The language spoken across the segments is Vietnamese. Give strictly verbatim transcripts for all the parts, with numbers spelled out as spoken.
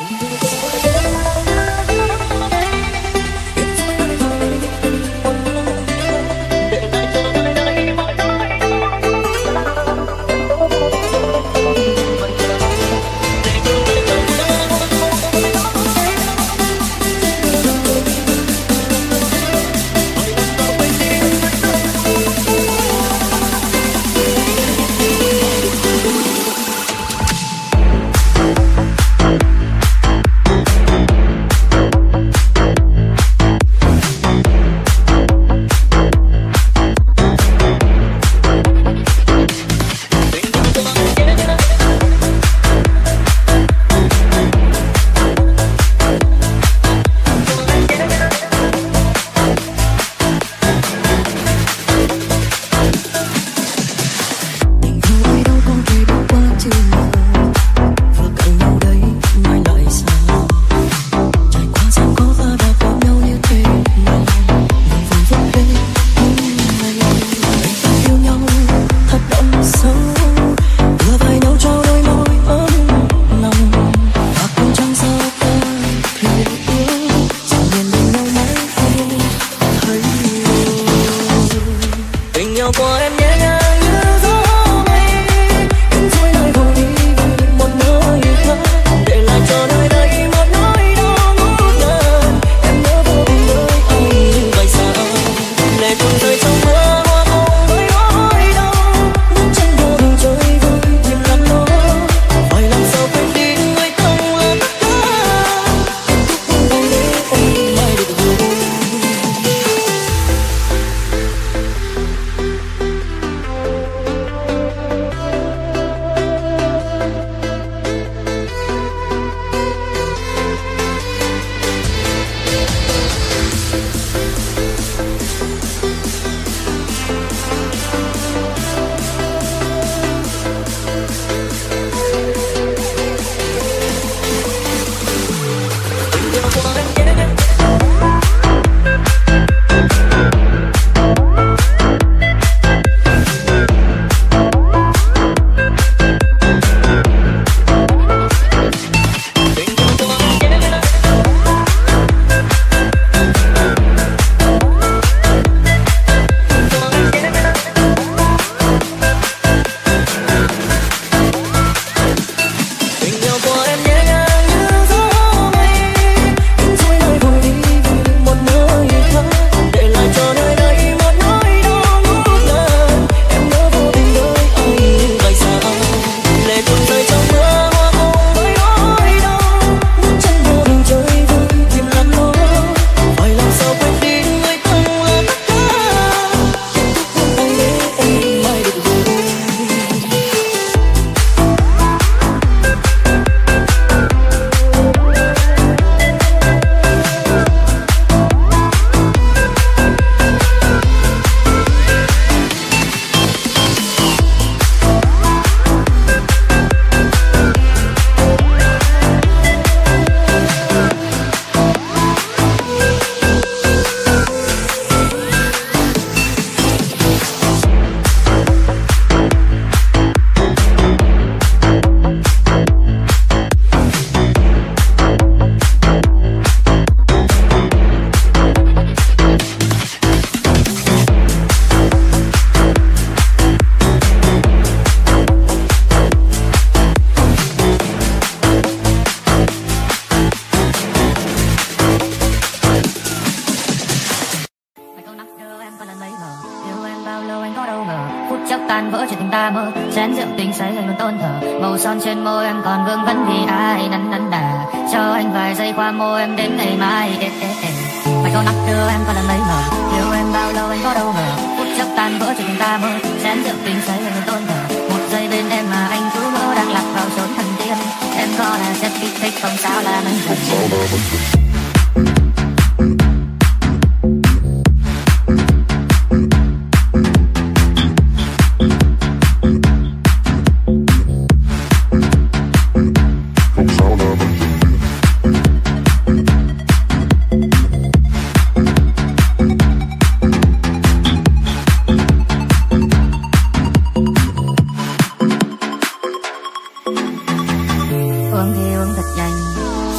tan vỡ chuyện tình ta mơ, chén rượu tình say anh luôn tôn thờ, màu son trên môi em còn vương vấn vì ai nắn nắn đà, cho anh vài giây qua môi em đến ngày mai. Ê, ê, ê. Mày có nắm đưa em có lần lấy mờ, yêu em bao lâu anh có đâu ngờ, phút chốc tan vỡ chuyện tình ta mơ, chén rượu tình say anh luôn tôn thờ, một giây bên em mà anh cứ ngỡ đang lạc vào chốn thần tiên, em có là rất thích thích không sao là mình dần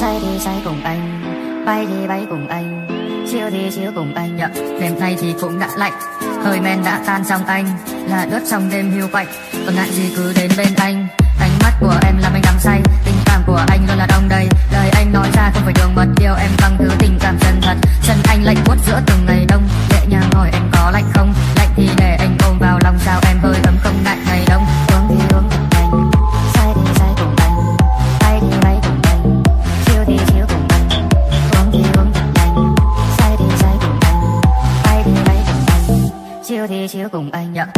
say thì say cùng anh, bay thì bay cùng anh, chill thì chill cùng anh. Yeah. Đêm nay thì cũng đã lạnh, hơi men đã tan trong anh, là ướt trong đêm hiu quạnh, còn ngại gì cứ đến bên anh. Ánh mắt của em làm anh đắm say, tình cảm của anh luôn là đong đầy, lời anh nói ra không phải đường mật, yêu em bằng thứ tình cảm chân thật. Chân anh lạnh buốt giữa từng ngày đông, nhẹ nhàng hỏi em có lạnh không, lạnh thì để anh ôm vào lòng, sao em hơi ấm không ngại ngày đông. Uống thì uống cùng anh, say thì say cùng anh, bay thì bay cùng anh, chill thì chill cùng anh. Uống thì uống cùng anh, say thì say cùng anh, bay thì bay cùng anh, chill thì chill cùng anh. Yeah.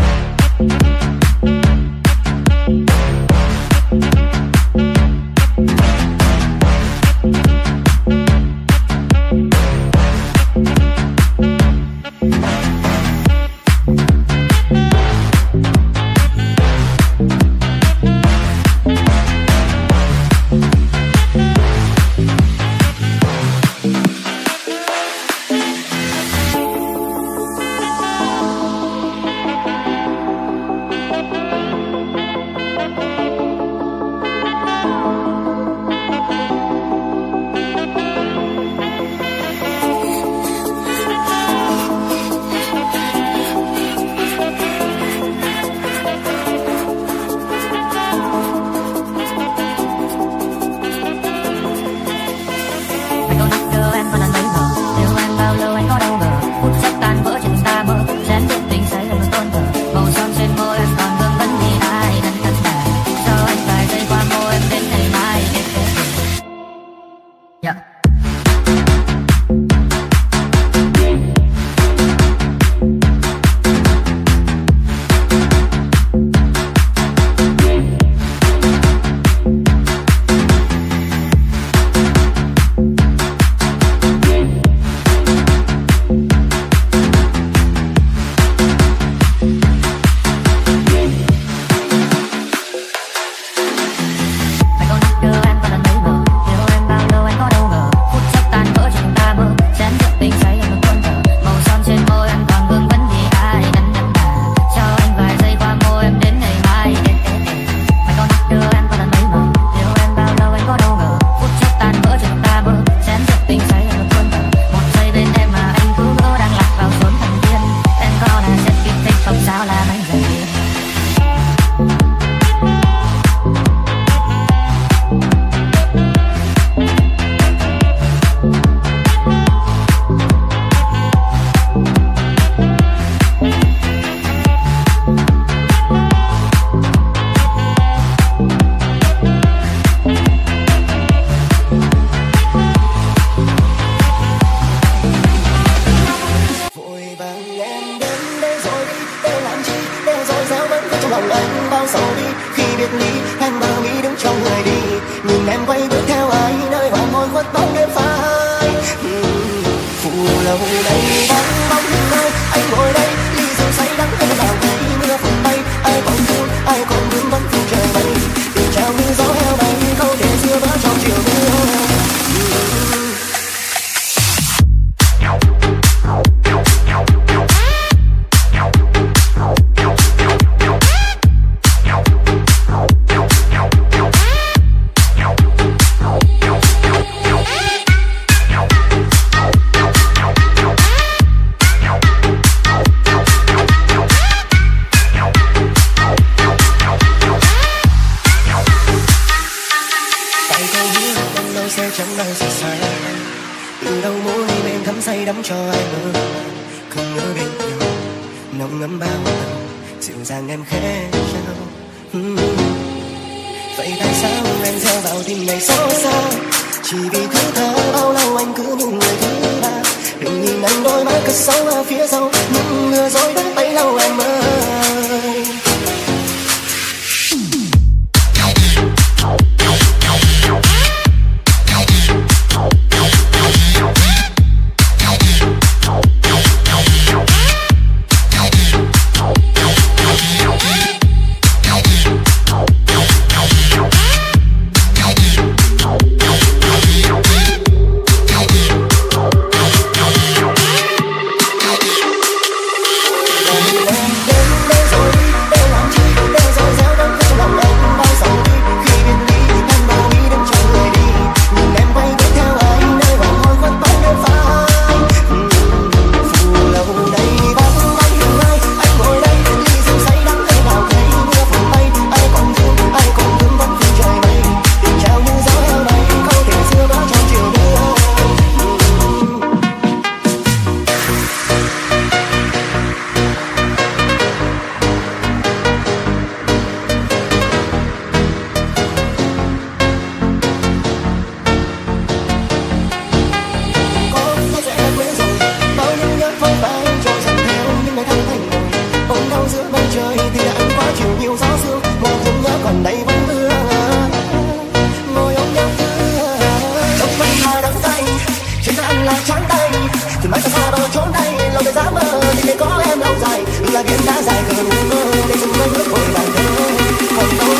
biển đã dài cờ đủ mơ để chúng tôi bước hồi bài thơ còn tôi.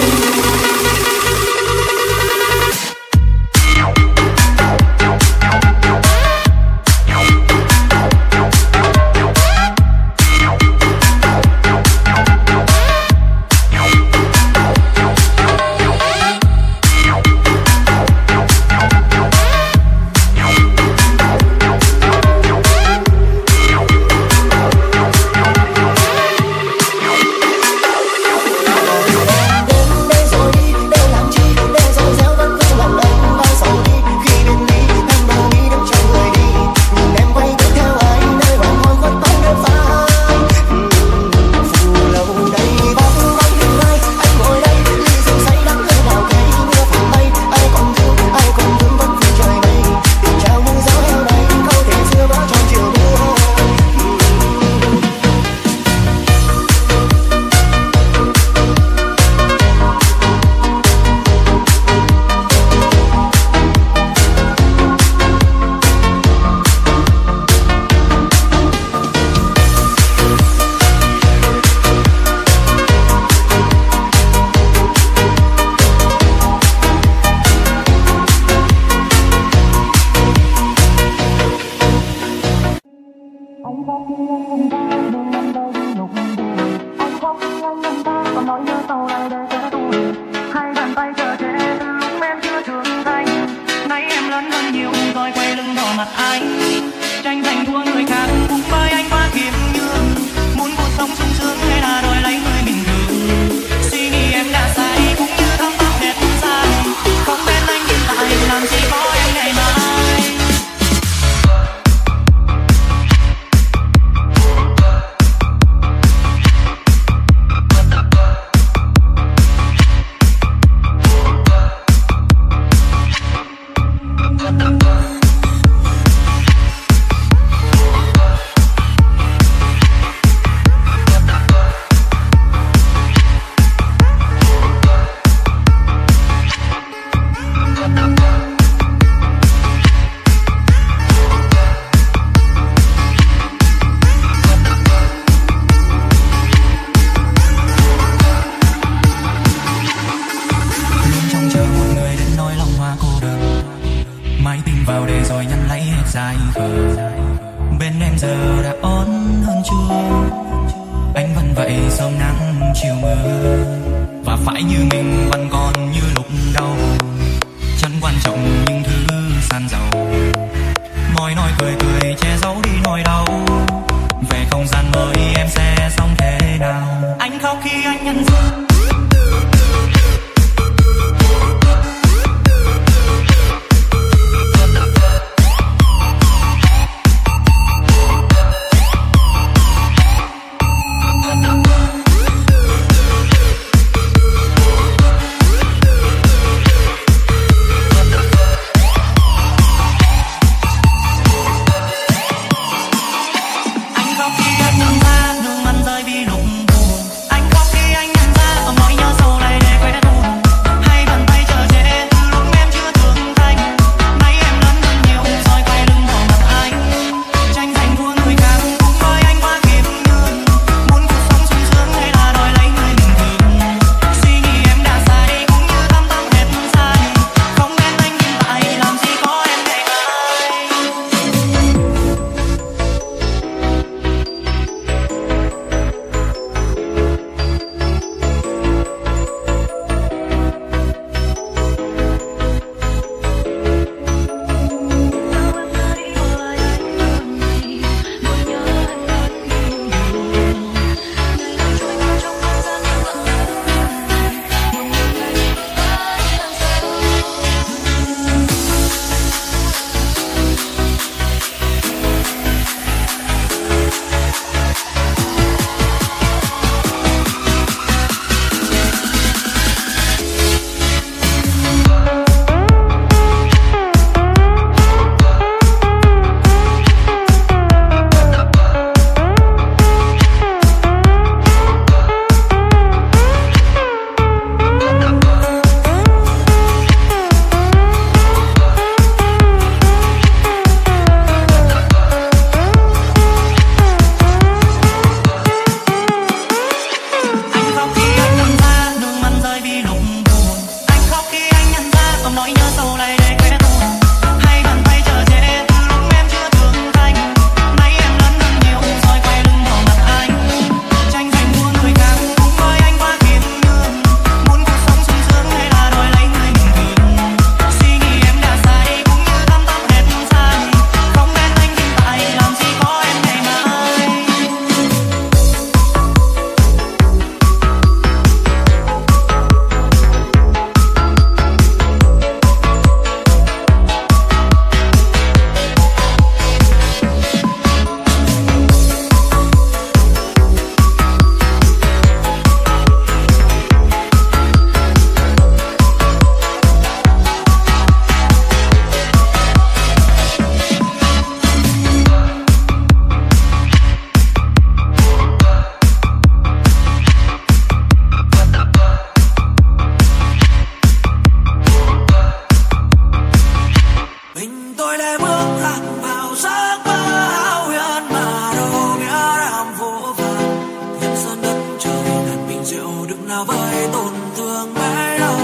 tôi đã bước lạc vào giấc mơ hão huyền mà đâu nghĩa làm vô vàn. Nhân gian đất trời đàn bình rượu đừng nào với tổn thương mấy đâu.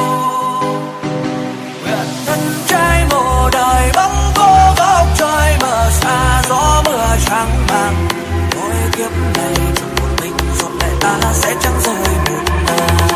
Nguyện thân trai một đời bóng vô góc trời mờ xa gió mưa trắng màng. Mỗi kiếp này chẳng một mình giọt lệ ta sẽ chẳng rơi một lần.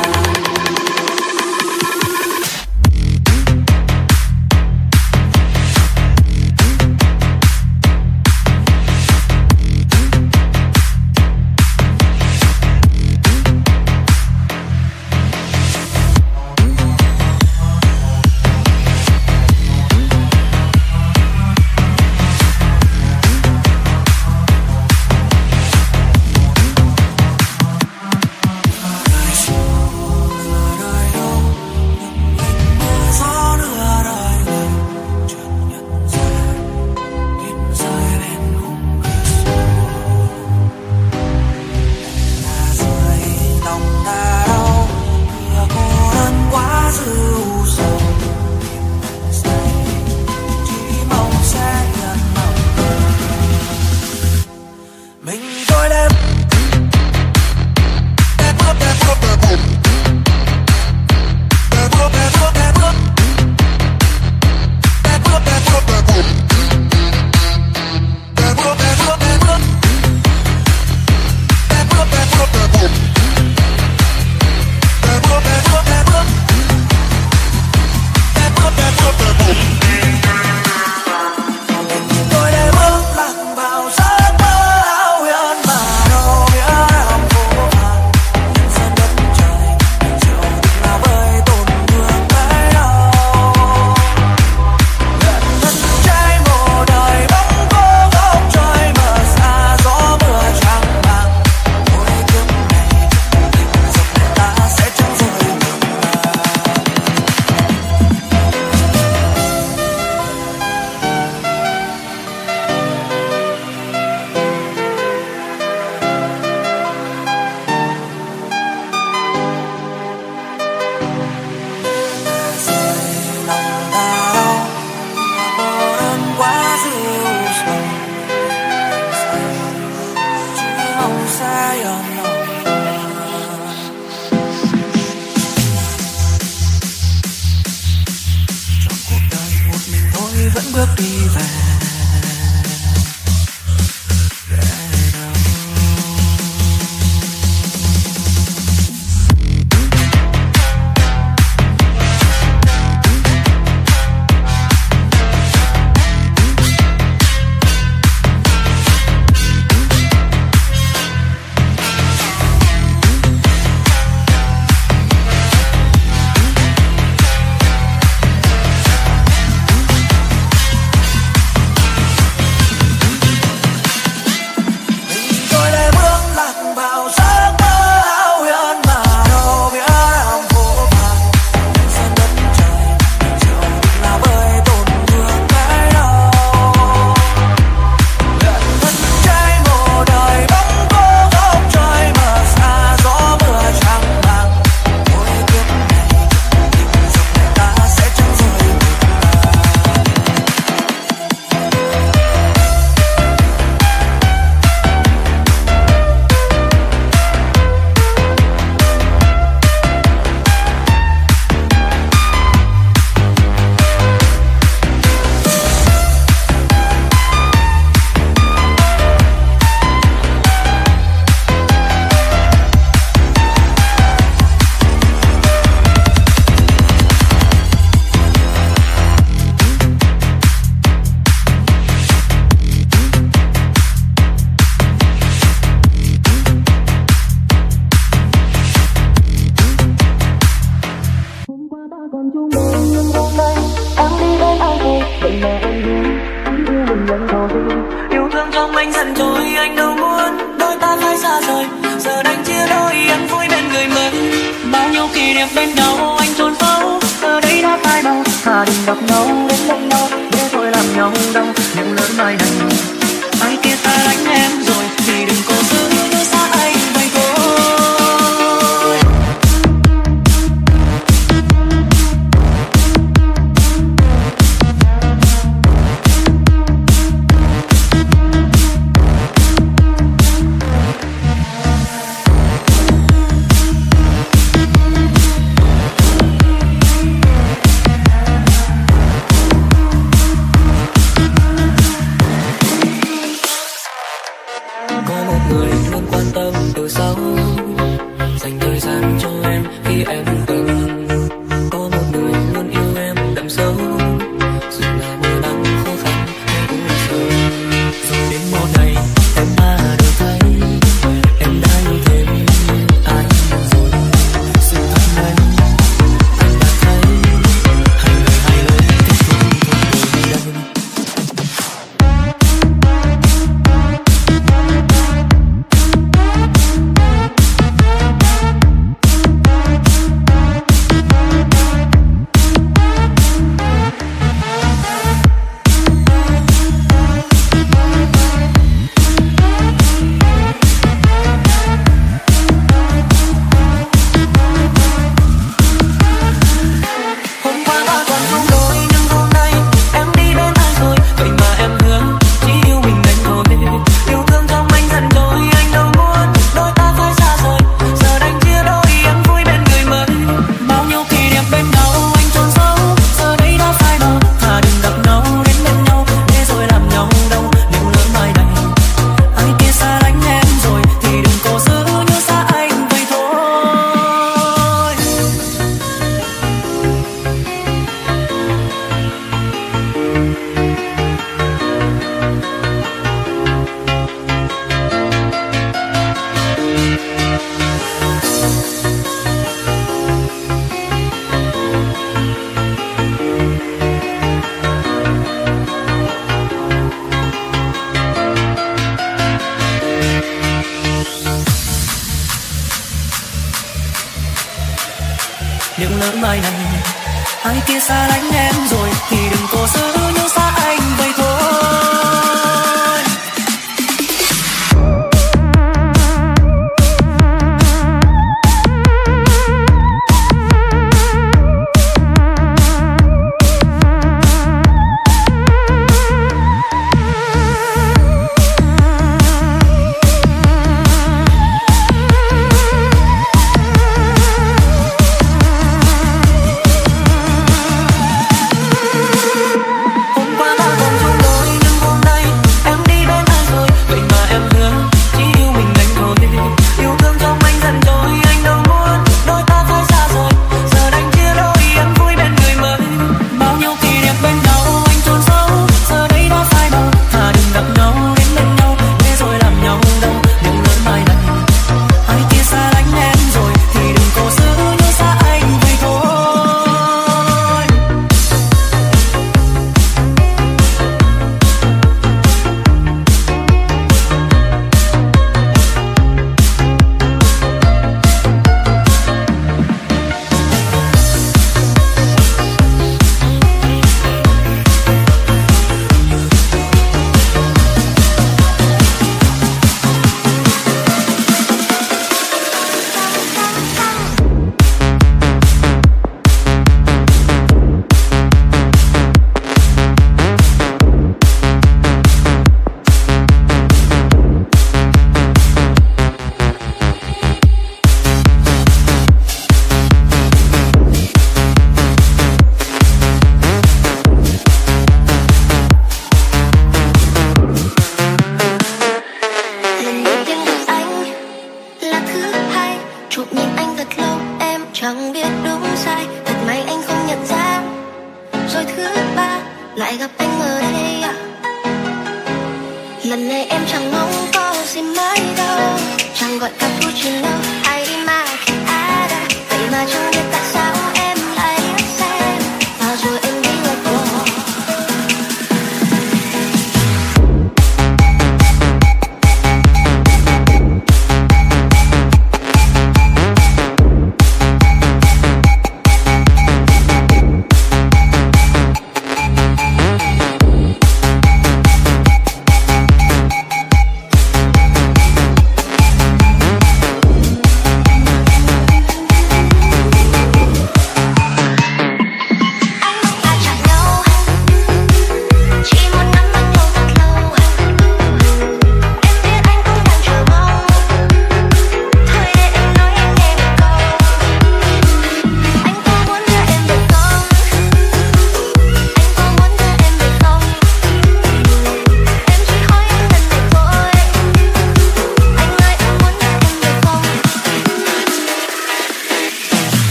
mai này. Ai kia xa lánh em rồi thì đừng cố giữ nhớ xa anh vậy thôi.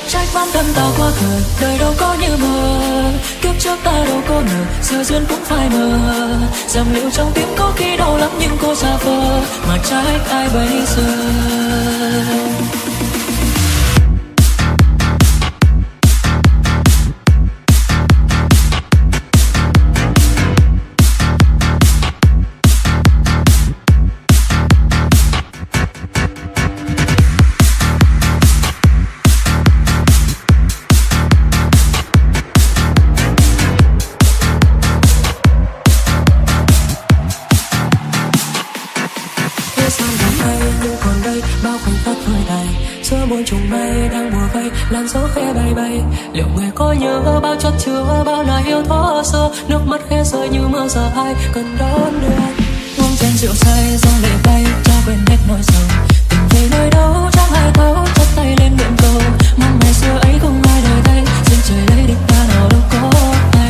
Trách bản thân ta quá khờ, đời đâu có như mơ. Kiếp trước ta đâu có ngờ, giờ duyên cũng phải mờ. Dòng liệu trong tim có khi đau lắm nhưng cô xa vờ, mà trách ai bây giờ. Muôn trùng mây đang mùa vây, làn gió khẽ bay bay. Liệu người có nhớ bao chất chứa bao lời yêu thó xưa, nước mắt khẽ rơi như mưa giờ ai cần đón đưa. Uống chén rượu say gió lệ bay, cho quên hết nỗi sầu. Tình về nơi đâu chẳng ai thấu, chắp tay lên nguyện cầu. Mong ngày xưa ấy không ai đời đây, xin trời lấy địch ta nào đâu có hay.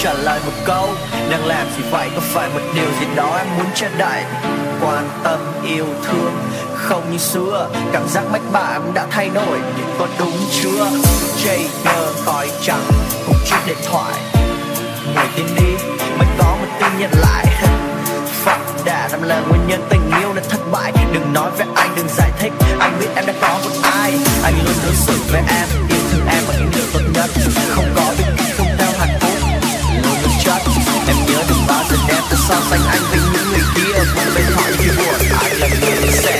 trả lời một câu. Đang làm gì vậy, có phải một điều gì đó em muốn che đậy? Quan tâm, yêu thương, không như xưa. Cảm giác mách bảo em đã thay đổi, nhưng có đúng chưa? J N khói trắng cùng chiếc điện thoại. Người tin đi mới có một tin nhận lại. Phật đã làm lời nguyên nhân tình yêu đã thất bại. Đừng nói với anh, đừng giải thích, anh biết em đã có một ai. Anh luôn đối xử với em, yêu thương em bằng những điều tốt nhất. Không có việc không theo hạnh phúc, luôn luôn chất. Em nhớ đừng bao giờ đem tôi so sánh anh với những người kia. Một bên họ như buồn, anh là người sẽ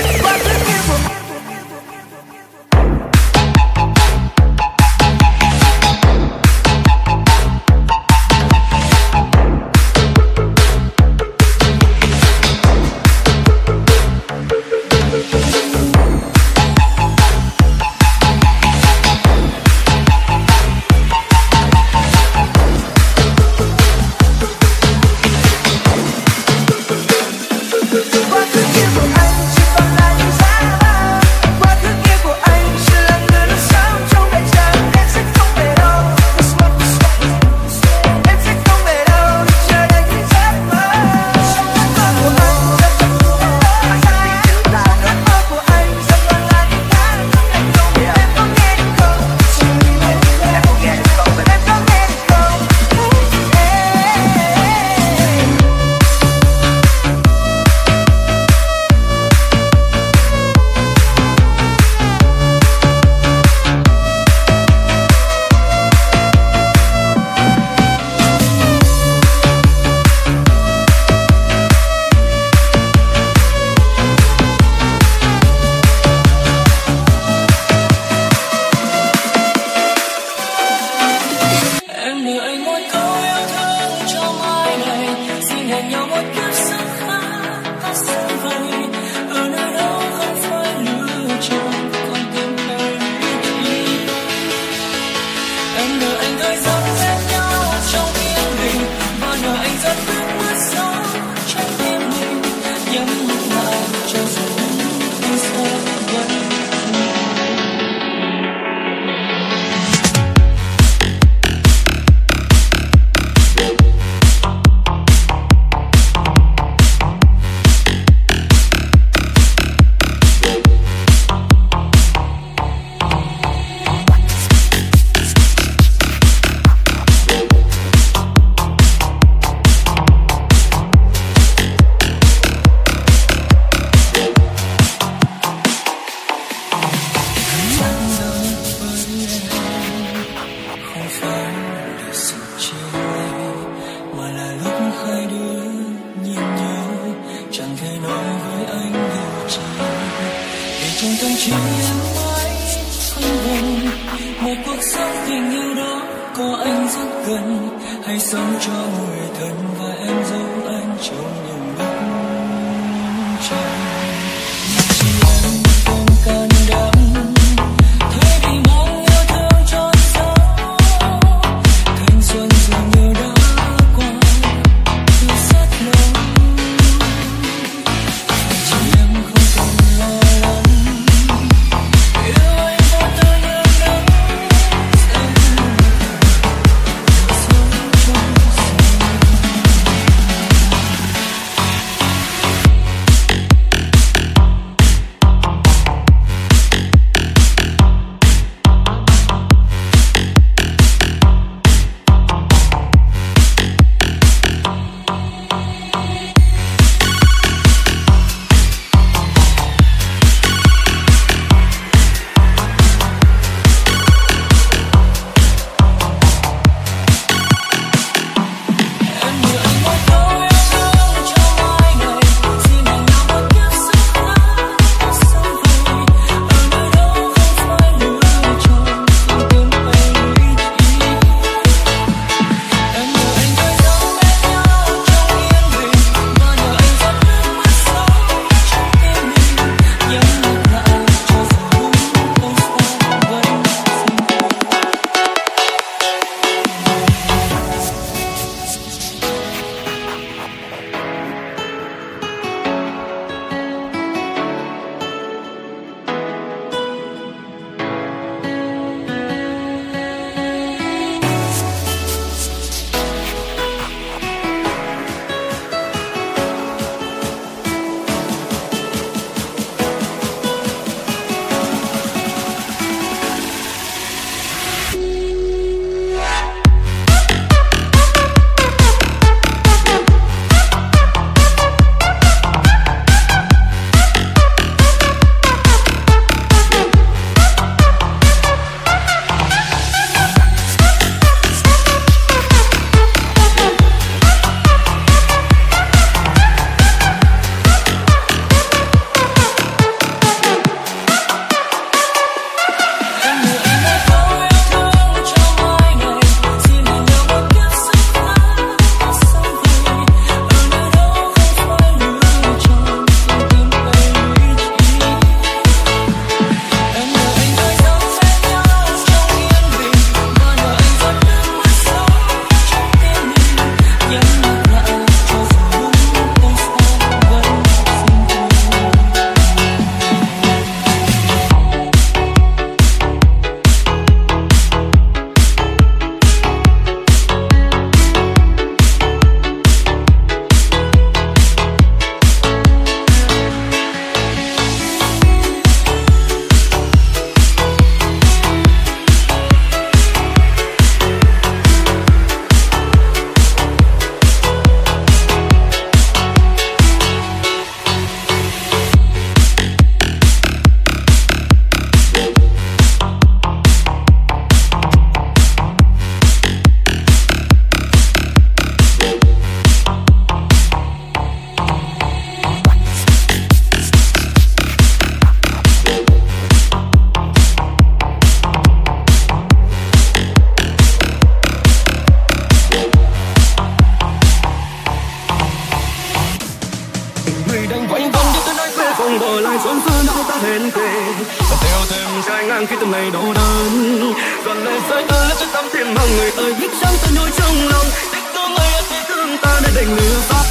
ta hẹn thề và theo thêm trái ngang khi tâm này đau đớn dần lệ rơi ơi lấp cho tâm thêm hàng người ơi biết chăng ta nhói trong lòng tiếc thương ơi tiếc thương ta đã đành lừa dối.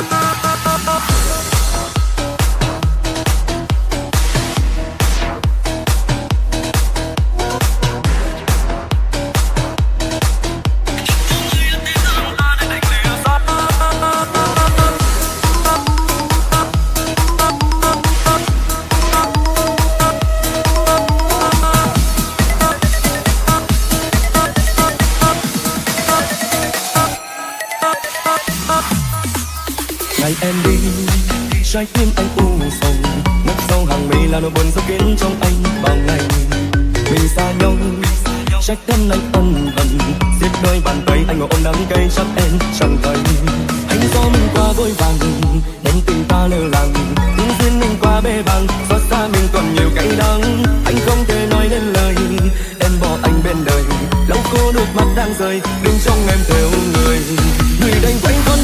Ngày em đi, trái tim anh u sầu, ngất sâu hàng mi là nỗi buồn sâu kín trong anh bao ngày. Mình xa nhau, trách thân anh ân hận, xiết đôi bàn tay anh ngồi ôm đắng cay chắc em chẳng thấy. Anh gió mình qua vội vàng, nên tình ta lơ làng, những duyên mình qua bê bàng, xót xa mình còn nhiều cay đắng. Anh không thể nói nên lời, em bỏ anh bên đời, lau khô nước mắt đang rơi, bên trong em theo người, người đành quanh quẩn.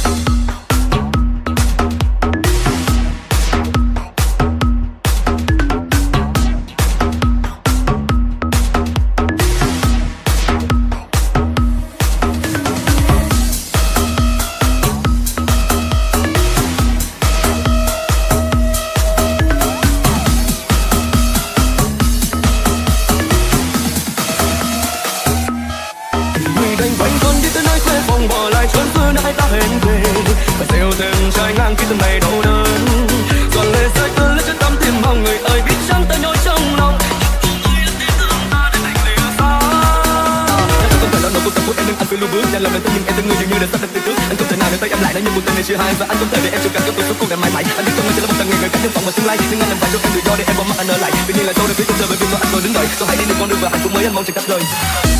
Chưa hai và anh không thể để em chịu cảnh trong cuộc sống cuộc đời mãi mãi. Anh biết không, anh chỉ là một tầng người người cắt nhân vọng và tương lai, nhưng anh làm phải cho em tự do để em bỏ mặc anh ở lại. Tuy nhiên là sâu đến phía chân trời bởi vì có anh rồi đứng đợi. Tôi hãy đi đến con đường và hạnh phúc mới anh mong trên khắp đời.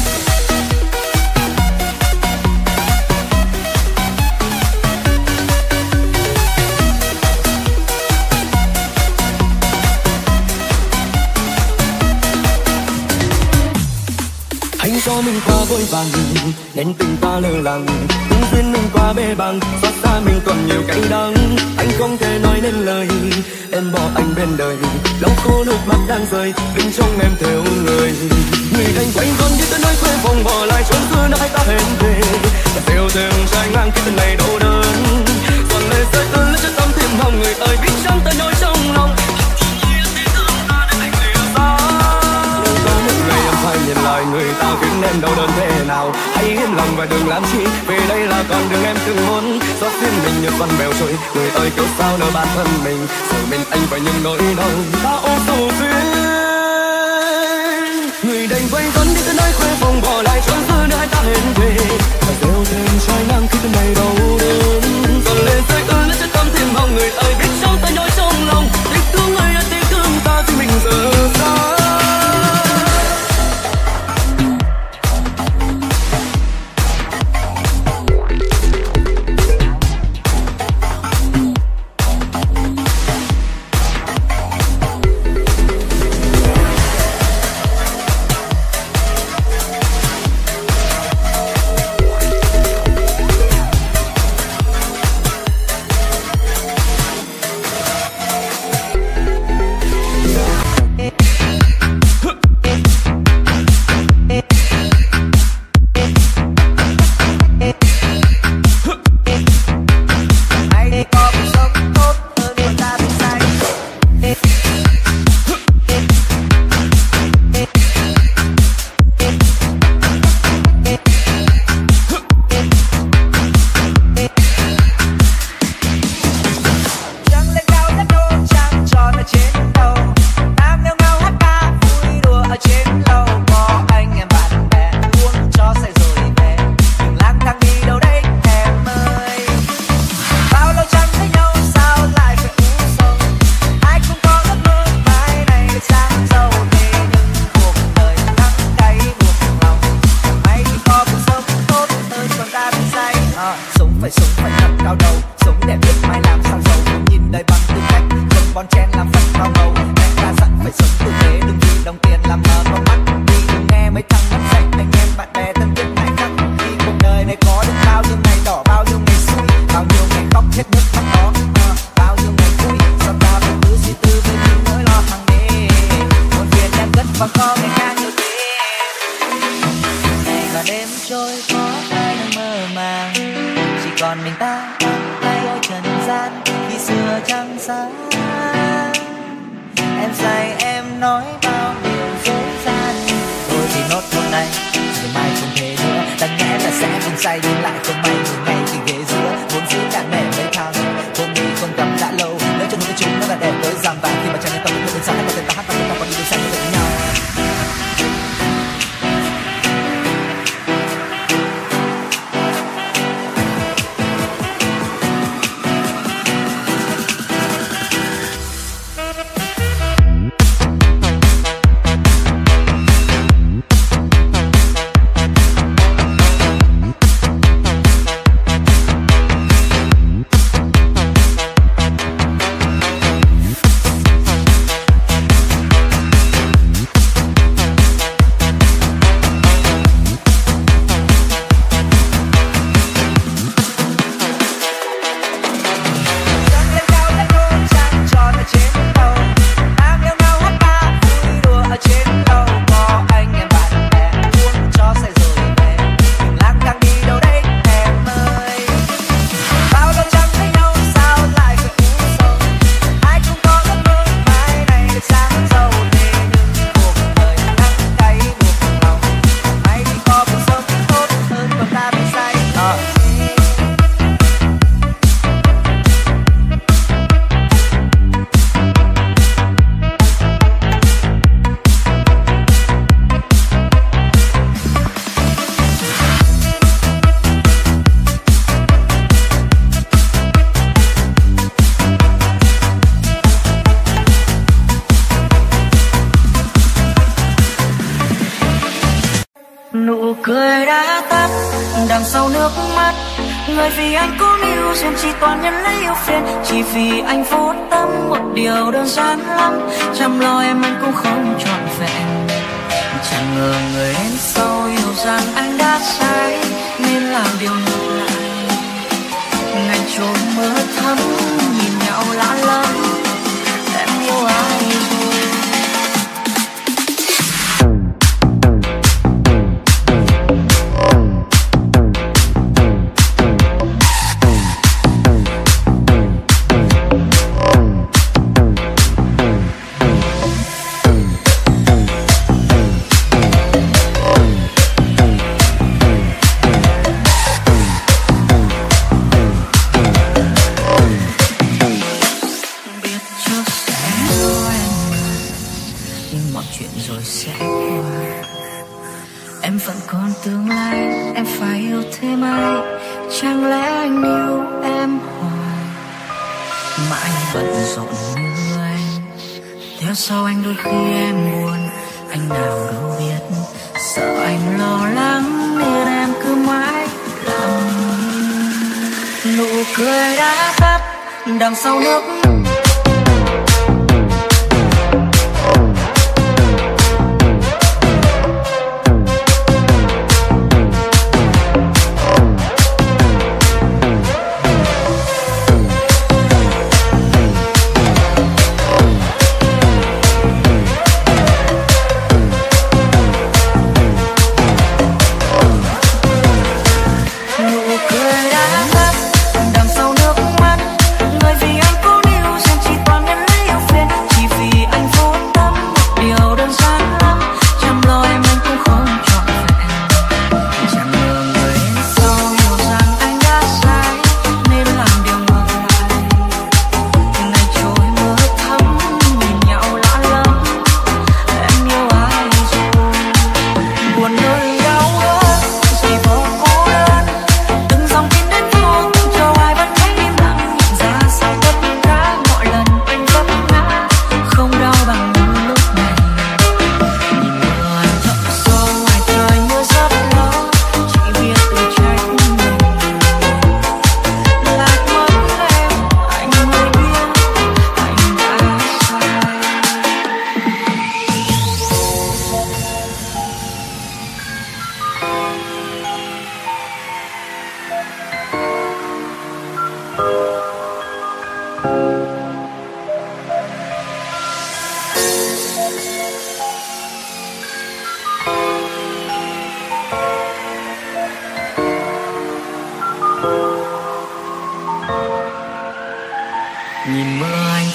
Anh cho mình qua vội vàng, nên tình ta lơ làng, những duyên mình qua bê bàng, xót xa mình còn nhiều cay đắng. Anh không thể nói nên lời, em bỏ anh bên đời, lau khô nước mắt đang rơi, bên trong em theo người, người đành quanh con đi tới nơi quê phòng bỏ lại chốn xưa nơi ta hẹn thề, và theo thêm trái ngang khi tình này đau đớn, giọt lệ rơi ướt cho tâm thêm hồng người ơi biết chăng ta nhói trong lòng. Phải nhìn lại người ta khiến em đau đớn thế nào, hãy im lòng và đừng làm chi, vì đây là con đường em từng muốn. Xót xin mình như con bèo trôi, người ơi cứu sao nỡ bản thân mình, rồi mình anh phải những nỗi đau ta ôm sầu duyên. Người đành quay dẫn đi tới nơi quê phòng bỏ lại chốn xưa nơi ta hẹn thề, và gieo thêm trái ngang khi tâm này đau đớn. Giọt lệ rơi ướt lên chân tâm thêm hồng người ơi biết chăng ta nhói trong lòng, tiếc thương người đã tiếc thương ta thì mình giờ xa. trôi có ai đang mơ màng, chỉ còn mình ta đang tay ở trần gian khi xưa trăng sáng. Em say em nói bao điều dối gian, thôi thì nốt hôm nay rồi mai không thể nữa. Đáng nhẽ là sẽ không say nhưng lại không may ngồi ngay thì ghế giữa, vốn dĩ đã nể mấy tháng hôm đi không gặp đã lâu. Nếu cho những chúng nó là đẹp tới rằm vàng khi mà chẳng nên tâm đến sáng có thể ta hát và ta còn đi sang với nhau. Nụ cười đã tắt đằng sau nước mắt, người vì anh cố níu duyên chỉ toàn nhân lấy yêu phiền. Chỉ vì anh vô tâm một điều đơn giản lắm, chăm lo em anh cũng không trọn vẹn. Chẳng ngờ người đến sau yêu rằng anh đã sai nên làm điều ngược lại. Ngày trôi mưa thắm nhìn nhau lạ lắm, em yêu ai rồi. Em vẫn còn tương lai, em phải yêu thêm ai? Chẳng lẽ anh yêu em hoài, mà anh bận rộn như anh. Theo sau anh đôi khi em buồn, anh nào đâu biết. Sợ anh lo lắng nên em cứ mãi lặng. Nụ cười đã tắt đằng sau nước mắt, người vì anh cố níu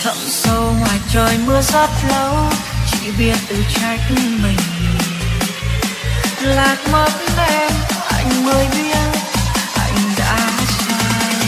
thẳm sâu ngoài trời mưa rất lâu, chỉ biết tự trách mình. Lạc mất em anh mới biết anh đã sai.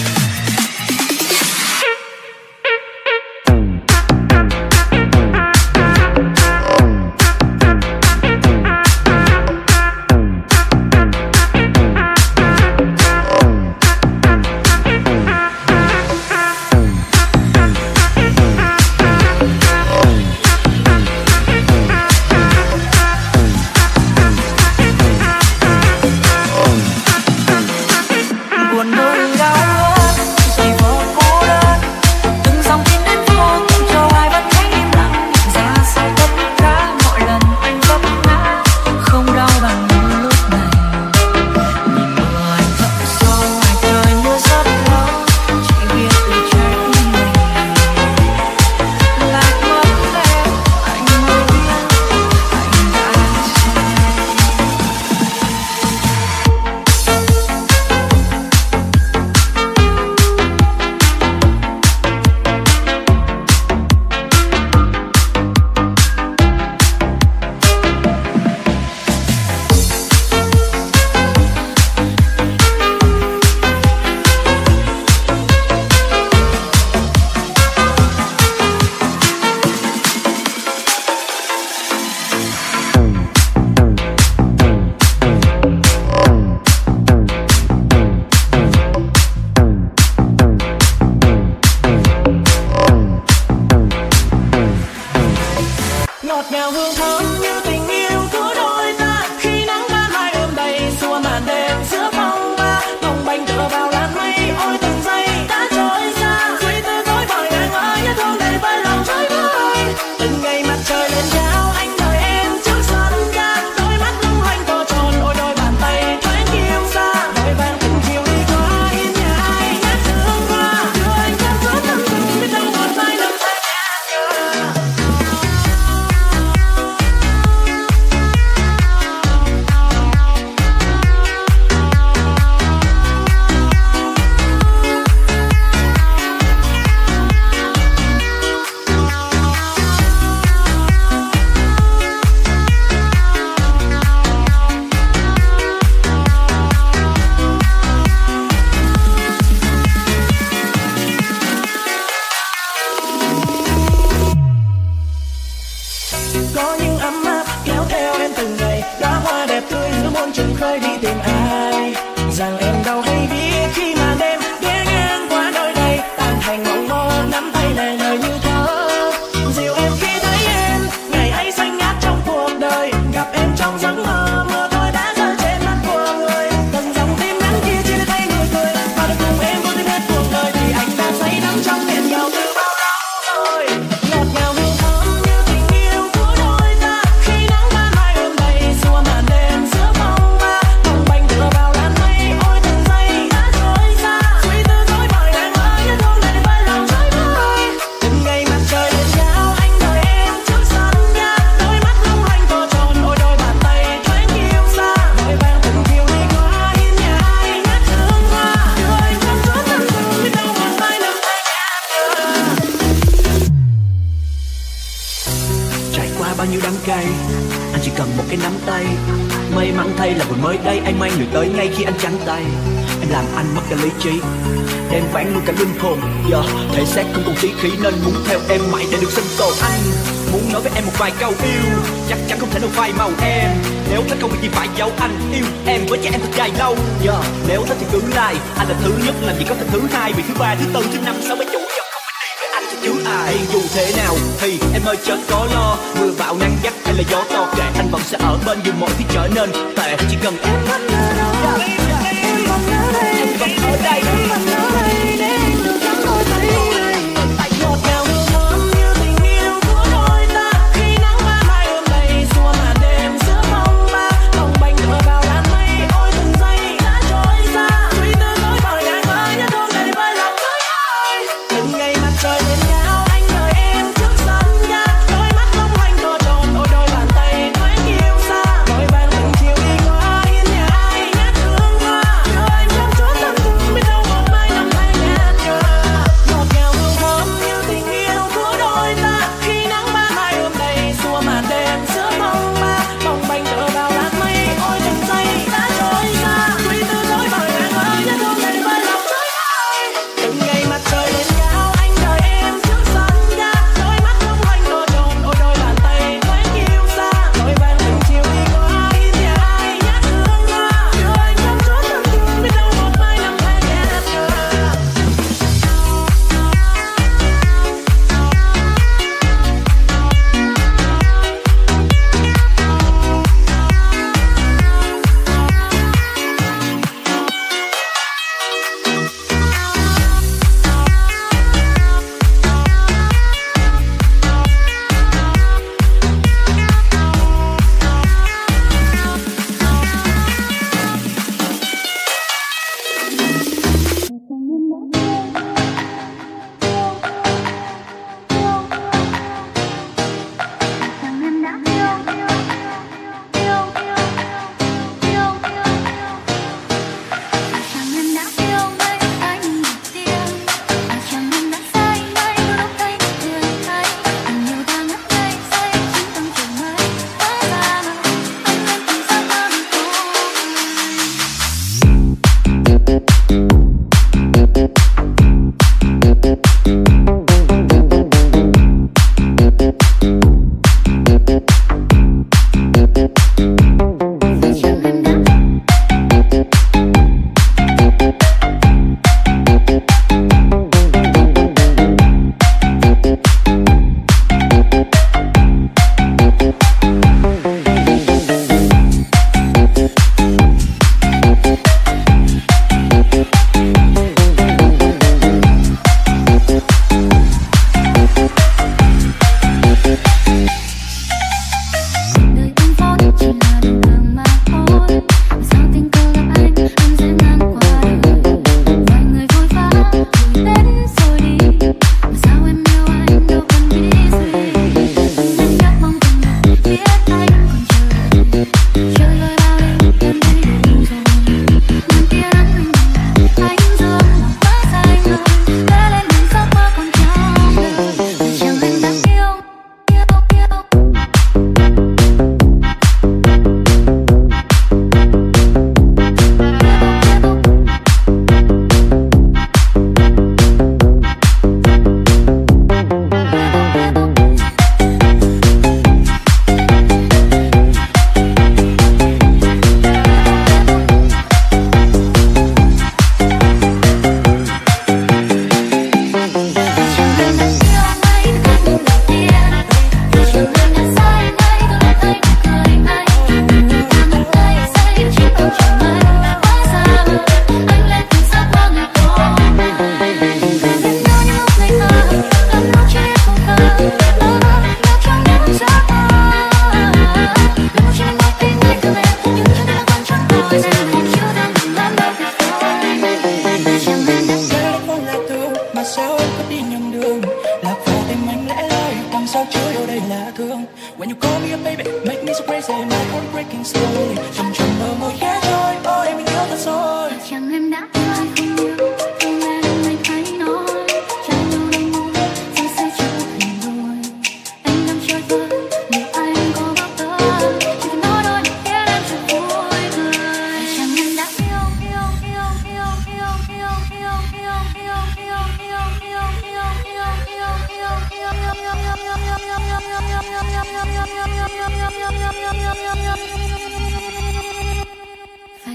Khí nên muốn theo em mãi để được sinh tồn. Anh muốn nói với em một vài câu yêu, chắc chắn không thể nào phai màu em. Nếu thích không việc gì phải giấu, anh yêu em với trẻ em thật dài lâu. Yeah. Nếu thích thì cứ like, anh là thứ nhất, làm gì có thể thứ hai, vì thứ ba, thứ tư, thứ năm, sáu mấy chủ nhật không phải đi với anh thì chứ ai. Dù thế nào thì em ơi chớ có lo, mưa bão nắng gắt hay là gió to kệ, anh vẫn sẽ ở bên dù mọi thứ trở nên tệ. Chỉ cần em vẫn ở đó, em vẫn ở đây, em vẫn ở đây, em vẫn ở đây để anh được gắn đôi tay này. Ngọt ngào hương thơm như tình yêu của đôi ta, khi nắng ban mai ôm đầy xua màn đêm giữa phong ba, bồng bềnh tựa vào làn mây, ôi từng giây đã trôi xa, suy tư dối bời ngàn vơi nhớ thương đầy vơi lòng tôi ơi. Từng ngày mặt trời lên cao anh đợi em trước sân ga, đôi mắt long lanh to tròn, ôi đôi bàn tay thoáng yêu xa, vội vàng từng chiều đi qua hiên nhà ai nhé.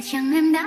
chăng em đã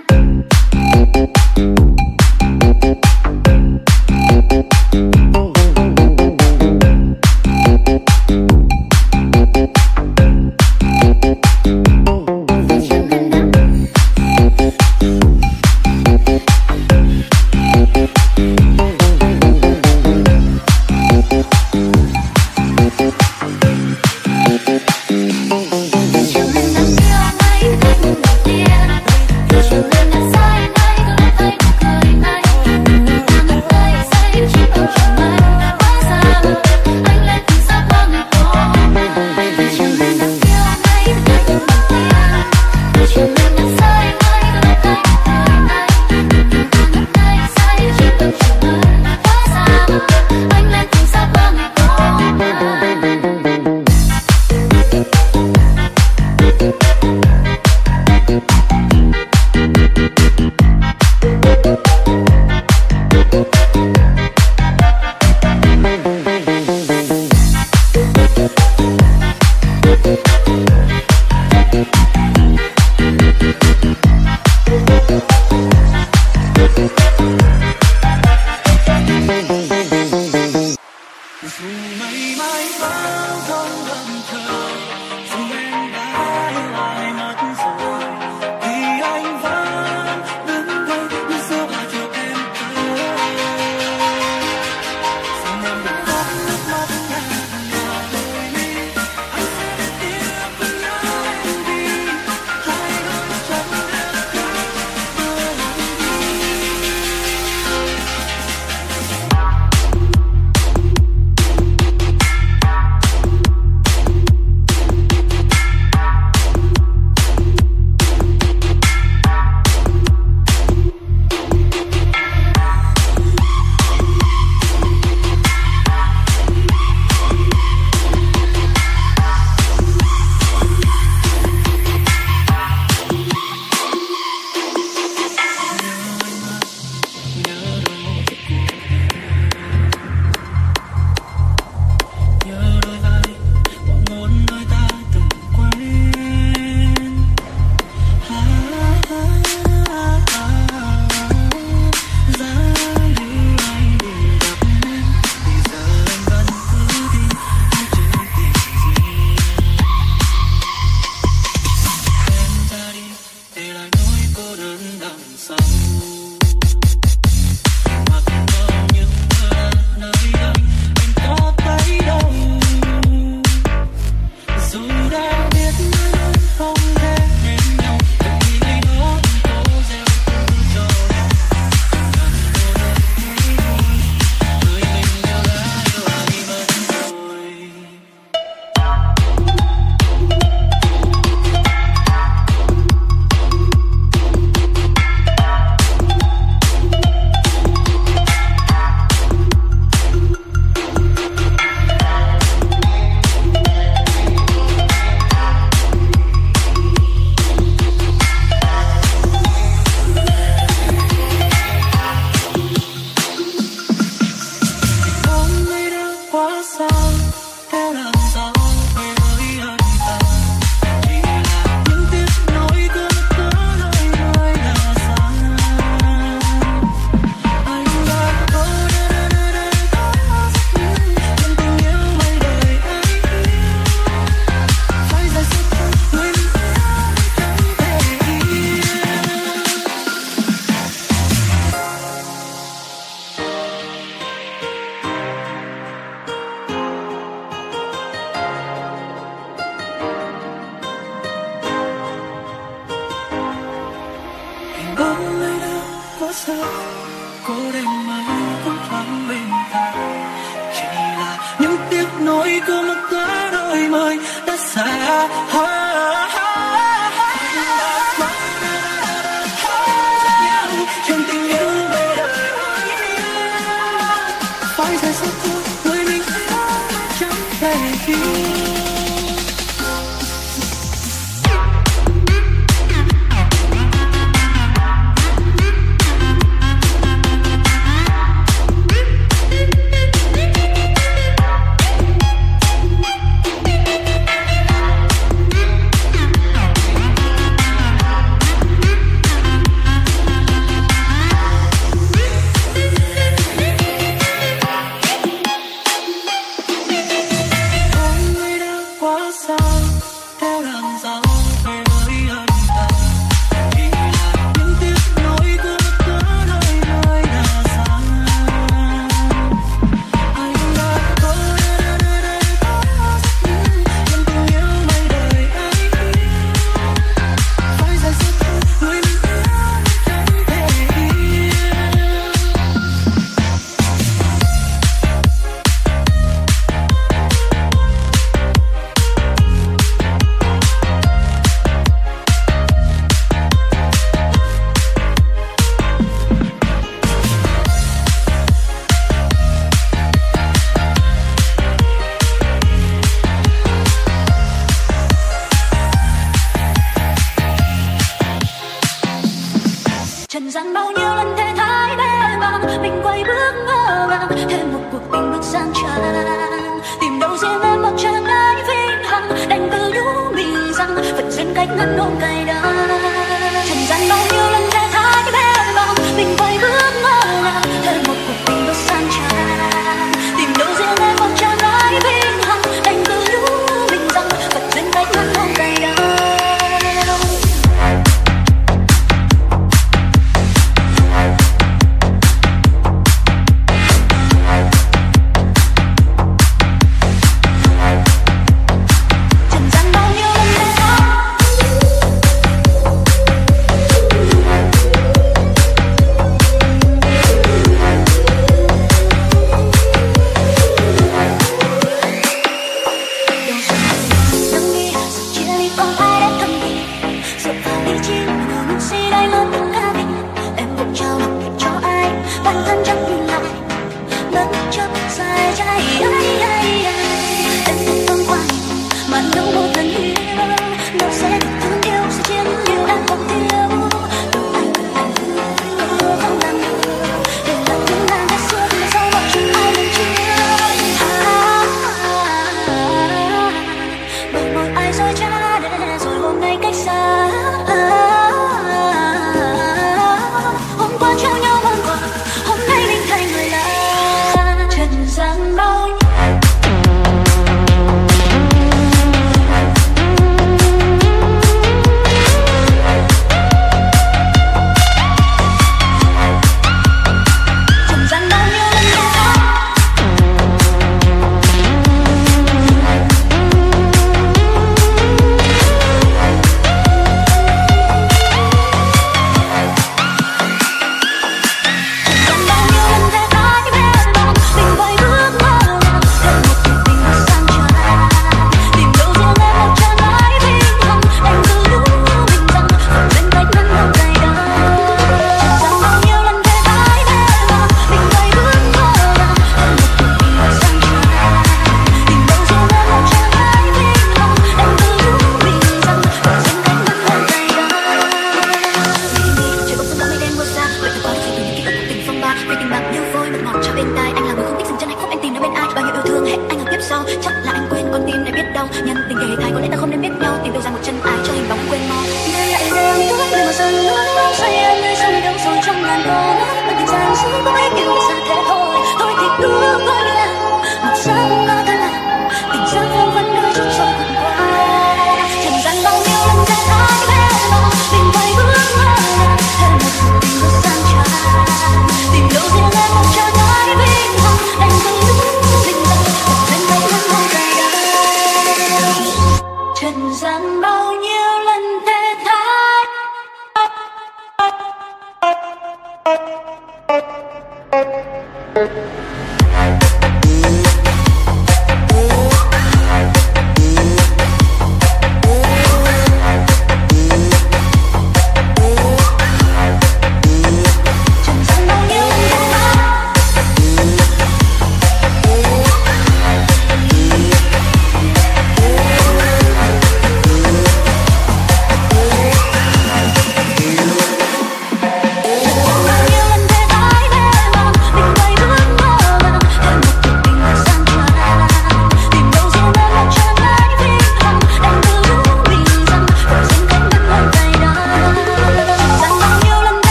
trần gian bao nhiêu lần thế thái bê bàng, mình quay bước ngỡ ngàng thêm một cuộc tình bước sang trang, tìm đâu riêng em một chàng gái vinh hằng, đành tự nhủ mình rằng phận duyên cách ngăn ôm cay đắng. Trần gian bao nhiêu lần thế thái bê bàng, mình quay bước ngỡ ngàng thêm một cuộc tình bước sang trang, tìm đâu riêng em một chàng gái vinh hằng, đành tự nhủ mình rằng phận duyên cách ngăn ôm cay đắng.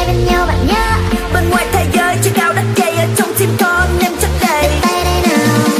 Bên ngoài thế giới chỉ cao đất dây ở trong tim con em chắc đầy.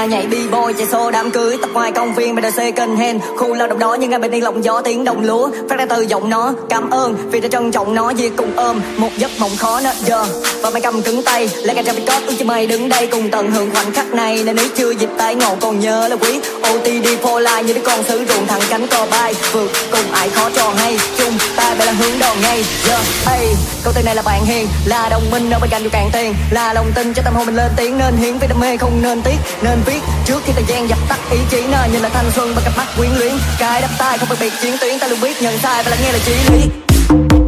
nhà nhảy b-boy chạy xô đám cưới tập ngoài công viên bê đê xê kênh hen khu lao động đó nhưng ngay bên yên lòng gió tiếng đồng lúa phát ra từ giọng nó. Cảm ơn vì đã trân trọng nó vì cùng ôm một giấc mộng khó nữa giờ và mày cầm cứng tay lại cả trăm việc có ước cho mày đứng đây cùng tận hưởng khoảnh khắc này nên ý chưa dịp tay ngộ còn nhớ là quý ô tê đê for life như đứa con sứ ruộng thẳng cánh cò bay vượt cùng ai khó trò hay chung ta phải là hướng đòn ngay giờ hey câu tên này là bạn hiền là đồng minh ở bên cạnh dù cạn tiền là lòng tin cho tâm hồn mình lên tiếng nên hiến với đam mê không nên tiếc nên viết trước khi thời gian dập tắt ý chí nên nhìn là thanh xuân bằng cặp mắt quyến luyến cái đắp tay không phân biệt chiến tuyến ta luôn biết nhận sai và lắng nghe là chí lý.